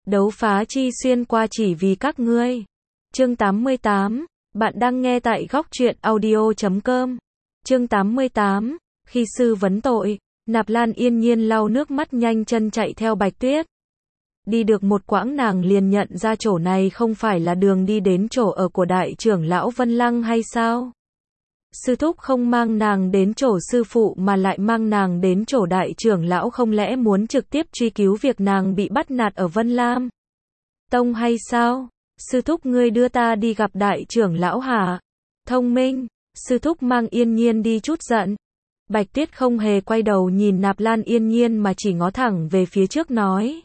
Đấu phá chi xuyên qua chỉ vì các ngươi. Chương 88. Bạn đang nghe tại góc truyện audio.com. Chương 88. Khi sư vấn tội, Nạp Lan yên nhiên lau nước mắt nhanh chân chạy theo Bạch Tuyết. Đi được một quãng nàng liền nhận ra chỗ này không phải là đường đi đến chỗ ở của đại trưởng lão Vân Lăng hay sao? Sư thúc không mang nàng đến chỗ sư phụ mà lại mang nàng đến chỗ đại trưởng lão, không lẽ muốn trực tiếp truy cứu việc nàng bị bắt nạt ở Vân Lam Tông hay sao? Sư thúc ngươi đưa ta đi gặp đại trưởng lão hả? Thông minh, sư thúc mang yên nhiên đi chút giận. Bạch Tuyết không hề quay đầu nhìn Nạp Lan yên nhiên mà chỉ ngó thẳng về phía trước nói.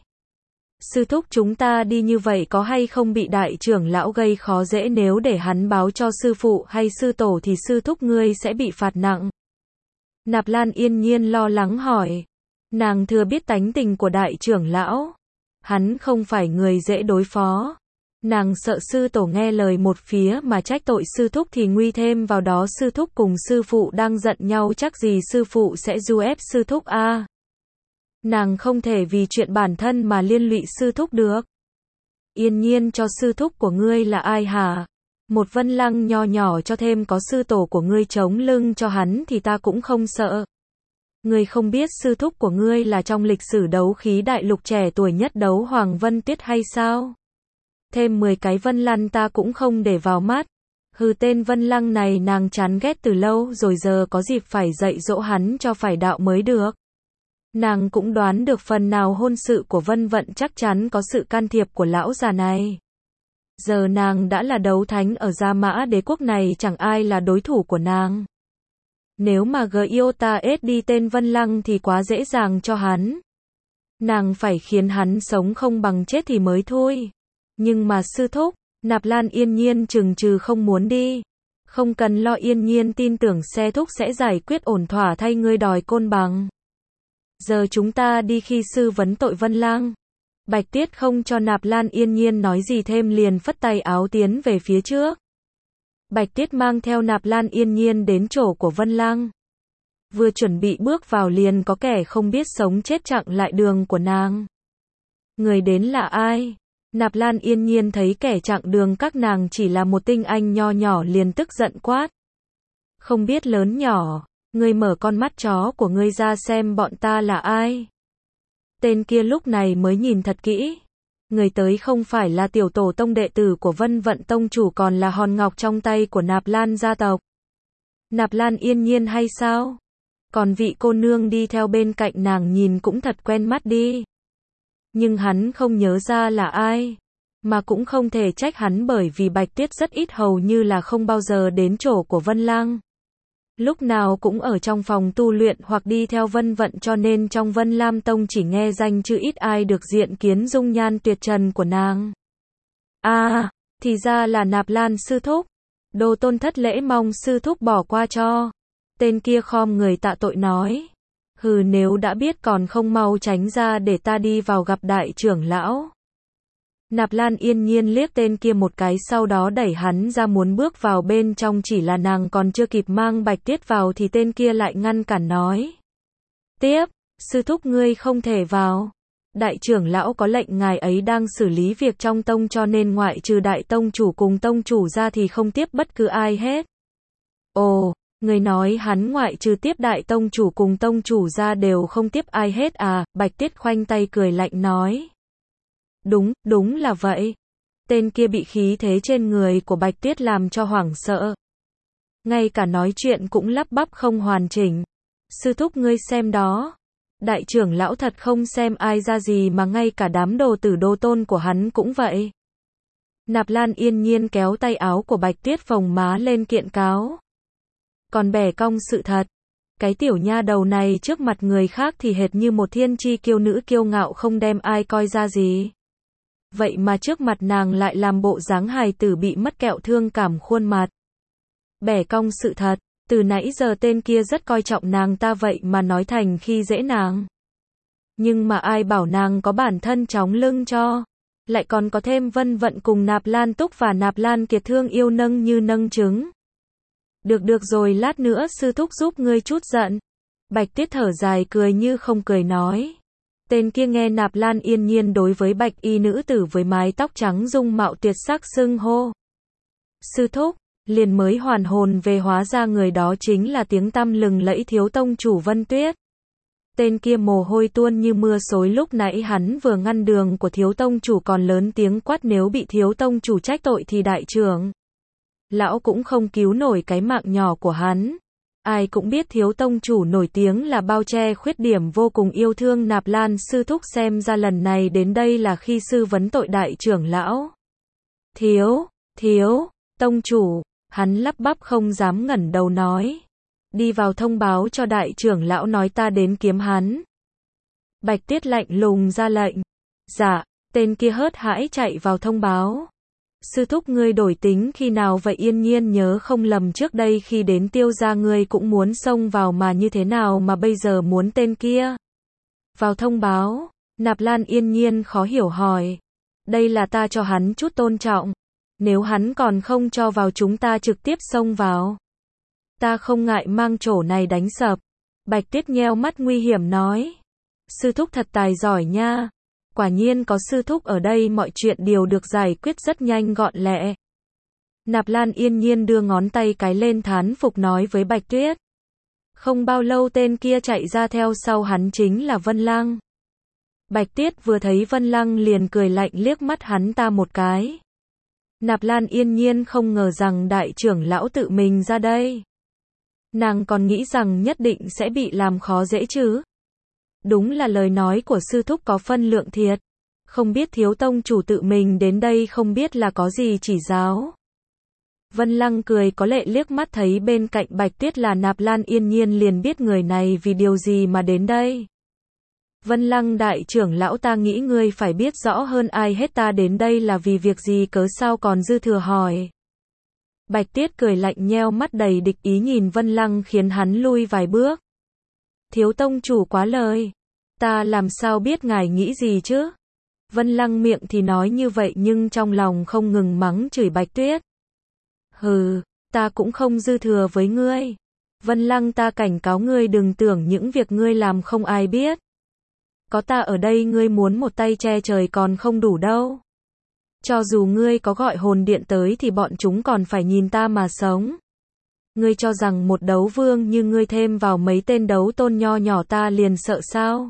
Sư thúc, chúng ta đi như vậy có hay không bị đại trưởng lão gây khó dễ, nếu để hắn báo cho sư phụ hay sư tổ thì sư thúc ngươi sẽ bị phạt nặng. Nạp Lan yên nhiên lo lắng hỏi. Nàng thừa biết tánh tình của đại trưởng lão. Hắn không phải người dễ đối phó. Nàng sợ sư tổ nghe lời một phía mà trách tội sư thúc thì nguy thêm vào đó sư thúc cùng sư phụ đang giận nhau, chắc gì sư phụ sẽ du ép sư thúc a. Nàng không thể vì chuyện bản thân mà liên lụy sư thúc được. Yên nhiên, cho sư thúc của ngươi là ai hả? Một Vân Lăng nho nhỏ cho thêm có sư tổ của ngươi chống lưng cho hắn thì ta cũng không sợ. Ngươi không biết sư thúc của ngươi là trong lịch sử đấu khí đại lục trẻ tuổi nhất đấu Hoàng Vân Tuyết hay sao? Thêm 10 cái Vân Lăng ta cũng không để vào mắt. Hừ, tên Vân Lăng này nàng chán ghét từ lâu rồi, giờ có dịp phải dạy dỗ hắn cho phải đạo mới được. Nàng cũng đoán được phần nào hôn sự của Vân Vận chắc chắn có sự can thiệp của lão già này. Giờ nàng đã là đấu thánh ở Gia Mã Đế quốc này, chẳng ai là đối thủ của nàng. Nếu mà Giota đi tên Vân Lăng thì quá dễ dàng cho hắn. Nàng phải khiến hắn sống không bằng chết thì mới thôi. Nhưng mà sư thúc, Nạp Lan yên nhiên chừng chừ không muốn đi. Không cần lo, yên nhiên tin tưởng xe thúc sẽ giải quyết ổn thỏa thay ngươi đòi côn bằng. Giờ chúng ta đi khi sư vấn tội Vân Lăng. Bạch Tuyết không cho Nạp Lan yên nhiên nói gì thêm liền phất tay áo tiến về phía trước. Bạch Tuyết mang theo Nạp Lan yên nhiên đến chỗ của Vân Lăng. Vừa chuẩn bị bước vào liền có kẻ không biết sống chết chặn lại đường của nàng. Người đến là ai? Nạp Lan yên nhiên thấy kẻ chặn đường các nàng chỉ là một tinh anh nho nhỏ liền tức giận quát. Không biết lớn nhỏ, ngươi mở con mắt chó của ngươi ra xem bọn ta là ai. Tên kia lúc này mới nhìn thật kỹ. Người tới không phải là tiểu tổ tông đệ tử của Vân Vận tông chủ, còn là hòn ngọc trong tay của Nạp Lan gia tộc. Nạp Lan yên nhiên hay sao? Còn vị cô nương đi theo bên cạnh nàng nhìn cũng thật quen mắt đi. Nhưng hắn không nhớ ra là ai. Mà cũng không thể trách hắn bởi vì Bạch Tuyết rất ít, hầu như là không bao giờ đến chỗ của Vân Lăng. Lúc nào cũng ở trong phòng tu luyện hoặc đi theo Vân Vận, cho nên trong Vân Lam Tông chỉ nghe danh chứ ít ai được diện kiến dung nhan tuyệt trần của nàng. Thì ra là Nạp Lan sư thúc. Đồ tôn thất lễ mong sư thúc bỏ qua cho. Tên kia khom người tạ tội nói. Hừ, nếu đã biết còn không mau tránh ra để ta đi vào gặp đại trưởng lão. Nạp Lan yên nhiên liếc tên kia một cái, sau đó đẩy hắn ra muốn bước vào bên trong, chỉ là nàng còn chưa kịp mang Bạch Tuyết vào thì tên kia lại ngăn cản nói. Tiếp, sư thúc ngươi không thể vào. Đại trưởng lão có lệnh, ngài ấy đang xử lý việc trong tông cho nên ngoại trừ đại tông chủ cùng tông chủ ra thì không tiếp bất cứ ai hết. Ồ, người nói hắn ngoại trừ tiếp đại tông chủ cùng tông chủ ra đều không tiếp ai hết à? Bạch Tuyết khoanh tay cười lạnh nói. Đúng là vậy. Tên kia bị khí thế trên người của Bạch Tuyết làm cho hoảng sợ. Ngay cả nói chuyện cũng lắp bắp không hoàn chỉnh. Sư thúc ngươi xem đó. Đại trưởng lão thật không xem ai ra gì mà ngay cả đám đồ tử đồ tôn của hắn cũng vậy. Nạp Lan yên nhiên kéo tay áo của Bạch Tuyết phồng má lên kiện cáo. Còn bẻ cong sự thật. Cái tiểu nha đầu này trước mặt người khác thì hệt như một thiên chi kiêu nữ kiêu ngạo không đem ai coi ra gì. Vậy mà trước mặt nàng lại làm bộ dáng hài tử bị mất kẹo thương cảm khuôn mặt. Bẻ cong sự thật, từ nãy giờ tên kia rất coi trọng nàng ta, vậy mà nói thành khi dễ nàng. Nhưng mà ai bảo nàng có bản thân chóng lưng cho. Lại còn có thêm Vân Vận cùng Nạp Lan Túc và Nạp Lan Kiệt thương yêu nâng như nâng trứng. Được rồi, lát nữa sư thúc giúp ngươi chút giận. Bạch Tuyết thở dài cười như không cười nói. Tên kia nghe Nạp Lan Yên Nhiên đối với bạch y nữ tử với mái tóc trắng dung mạo tuyệt sắc xưng hô sư thúc, liền mới hoàn hồn về, hóa ra người đó chính là tiếng tăm lừng lẫy thiếu tông chủ Vân Tuyết. Tên kia mồ hôi tuôn như mưa xối, lúc nãy hắn vừa ngăn đường của thiếu tông chủ còn lớn tiếng quát nếu bị thiếu tông chủ trách tội thì đại trưởng lão cũng không cứu nổi cái mạng nhỏ của hắn. Ai cũng biết thiếu tông chủ nổi tiếng là bao che khuyết điểm, vô cùng yêu thương Nạp Lan sư thúc, xem ra lần này đến đây là khi sư vấn tội đại trưởng lão. Thiếu tông chủ, hắn lắp bắp không dám ngẩng đầu nói. Đi vào thông báo cho đại trưởng lão nói ta đến kiếm hắn. Bạch Tuyết lạnh lùng ra lệnh. Dạ, tên kia hớt hãi chạy vào thông báo. Sư thúc ngươi đổi tính khi nào vậy? Yên Nhiên nhớ không lầm trước đây khi đến Tiêu gia ngươi cũng muốn xông vào mà, như thế nào mà bây giờ muốn tên kia vào thông báo? Nạp Lan Yên Nhiên khó hiểu hỏi. Đây là ta cho hắn chút tôn trọng. Nếu hắn còn không cho vào chúng ta trực tiếp xông vào. Ta không ngại mang chổ này đánh sập. Bạch Tuyết nheo mắt nguy hiểm nói. Sư thúc thật tài giỏi nha. Quả nhiên có sư thúc ở đây mọi chuyện đều được giải quyết rất nhanh gọn lẹ. Nạp Lan Yên Nhiên đưa ngón tay cái lên thán phục nói với Bạch Tuyết. Không bao lâu tên kia chạy ra, theo sau hắn chính là Vân Lăng. Bạch Tuyết vừa thấy Vân Lăng liền cười lạnh liếc mắt hắn ta một cái. Nạp Lan Yên Nhiên không ngờ rằng đại trưởng lão tự mình ra đây. Nàng còn nghĩ rằng nhất định sẽ bị làm khó dễ chứ. Đúng là lời nói của sư thúc có phân lượng thiệt. Không biết thiếu tông chủ tự mình đến đây không biết là có gì chỉ giáo. Vân Lăng cười có lệ liếc mắt thấy bên cạnh Bạch Tuyết là Nạp Lan Yên Nhiên liền biết người này vì điều gì mà đến đây. Vân Lăng đại trưởng lão, ta nghĩ ngươi phải biết rõ hơn ai hết ta đến đây là vì việc gì, cớ sao còn dư thừa hỏi. Bạch Tuyết cười lạnh nheo mắt đầy địch ý nhìn Vân Lăng khiến hắn lui vài bước. Thiếu tông chủ quá lời. Ta làm sao biết ngài nghĩ gì chứ? Vân Lăng miệng thì nói như vậy nhưng trong lòng không ngừng mắng chửi Bạch Tuyết. Hừ, ta cũng không dư thừa với ngươi. Vân Lăng, ta cảnh cáo ngươi đừng tưởng những việc ngươi làm không ai biết. Có ta ở đây ngươi muốn một tay che trời còn không đủ đâu. Cho dù ngươi có gọi hồn điện tới thì bọn chúng còn phải nhìn ta mà sống. Ngươi cho rằng một đấu vương như ngươi thêm vào mấy tên đấu tôn nho nhỏ ta liền sợ sao?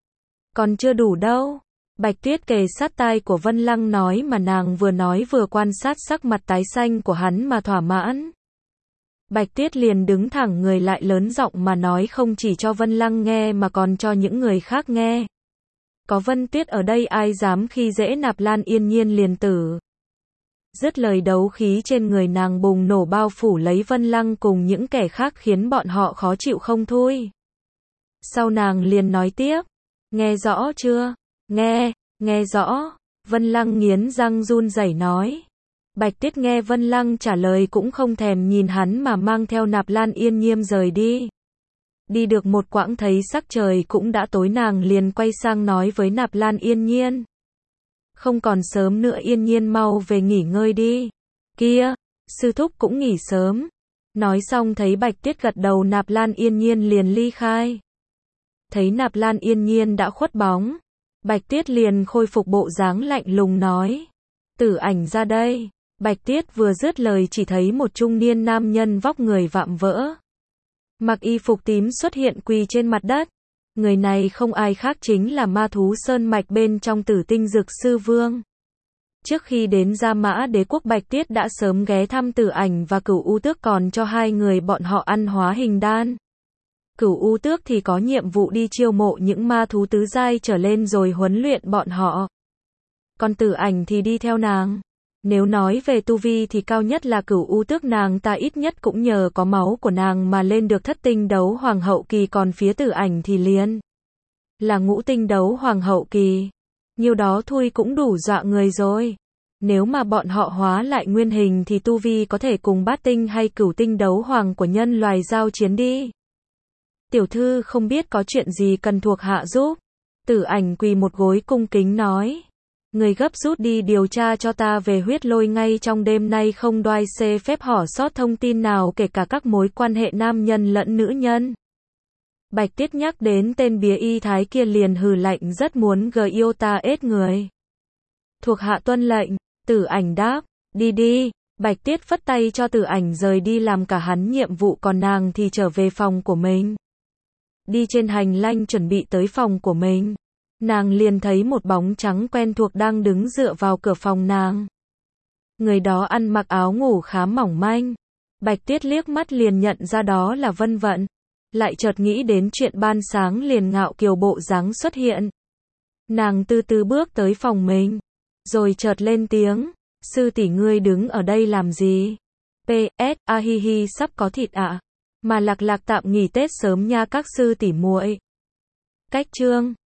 Còn chưa đủ đâu. Bạch Tuyết kề sát tai của Vân Lăng nói mà nàng vừa nói vừa quan sát sắc mặt tái xanh của hắn mà thỏa mãn. Bạch Tuyết liền đứng thẳng người lại lớn giọng mà nói, không chỉ cho Vân Lăng nghe mà còn cho những người khác nghe. Có Vân Tuyết ở đây ai dám khi dễ Nạp Lan Yên Nhiên liền tử. Dứt lời đấu khí trên người nàng bùng nổ bao phủ lấy Vân Lăng cùng những kẻ khác khiến bọn họ khó chịu không thôi. Sau nàng liền nói tiếp. Nghe rõ chưa? Nghe rõ. Vân Lăng nghiến răng run rẩy nói. Bạch Tuyết nghe Vân Lăng trả lời cũng không thèm nhìn hắn mà mang theo Nạp Lan Yên Nhiên rời đi. Đi được một quãng thấy sắc trời cũng đã tối, nàng liền quay sang nói với Nạp Lan Yên Nhiên. Không còn sớm nữa, Yên Nhiên mau về nghỉ ngơi đi. Kia, sư thúc cũng nghỉ sớm. Nói xong thấy Bạch Tuyết gật đầu, Nạp Lan Yên Nhiên liền ly khai. Thấy Nạp Lan Yên Nhiên đã khuất bóng, Bạch Tuyết liền khôi phục bộ dáng lạnh lùng nói. Tử Ảnh ra đây. Bạch Tuyết vừa dứt lời chỉ thấy một trung niên nam nhân vóc người vạm vỡ, mặc y phục tím xuất hiện quỳ trên mặt đất. Người này không ai khác chính là ma thú sơn mạch bên trong Tử Tinh Dược Sư Vương. Trước khi đến Gia Mã Đế quốc, Bạch Tuyết đã sớm ghé thăm Tử Ảnh và Cửu U Tước, còn cho hai người bọn họ ăn hóa hình đan. Cửu U Tước thì có nhiệm vụ đi chiêu mộ những ma thú tứ giai trở lên rồi huấn luyện bọn họ. Còn Tử Ảnh thì đi theo nàng. Nếu nói về tu vi thì cao nhất là Cửu U Tước, nàng ta ít nhất cũng nhờ có máu của nàng mà lên được thất tinh đấu hoàng hậu kỳ, còn phía Tử Ảnh thì liền là ngũ tinh đấu hoàng hậu kỳ. Nhiêu đó thôi cũng đủ dọa người rồi. Nếu mà bọn họ hóa lại nguyên hình thì tu vi có thể cùng bát tinh hay cửu tinh đấu hoàng của nhân loài giao chiến đi. Tiểu thư không biết có chuyện gì cần thuộc hạ giúp. Tử Ảnh quỳ một gối cung kính nói. Người gấp rút đi điều tra cho ta về Huyết Lôi ngay trong đêm nay, không đoái xê phép bỏ sót thông tin nào, kể cả các mối quan hệ nam nhân lẫn nữ nhân. Bạch Tiết nhắc đến tên bía y thái kia liền hừ lạnh rất muốn yêu ta ết người. Thuộc hạ tuân lệnh, Tử Ảnh đáp, đi đi. Bạch Tiết phất tay cho Tử Ảnh rời đi làm cả hắn nhiệm vụ còn nàng thì trở về phòng của mình. Đi trên hành lang chuẩn bị tới phòng của mình. Nàng liền thấy một bóng trắng quen thuộc đang đứng dựa vào cửa phòng nàng. Người đó ăn mặc áo ngủ khá mỏng manh. Bạch Tiết liếc mắt liền nhận ra đó là Vân Vận. Lại chợt nghĩ đến chuyện ban sáng liền ngạo kiều bộ dáng xuất hiện. Nàng từ từ bước tới phòng mình. Rồi chợt lên tiếng. Sư tỷ ngươi đứng ở đây làm gì? PS, a hi hi sắp có thịt ạ. Mà Lạc Lạc tạm nghỉ Tết sớm nha các sư tỷ muội. Cách chương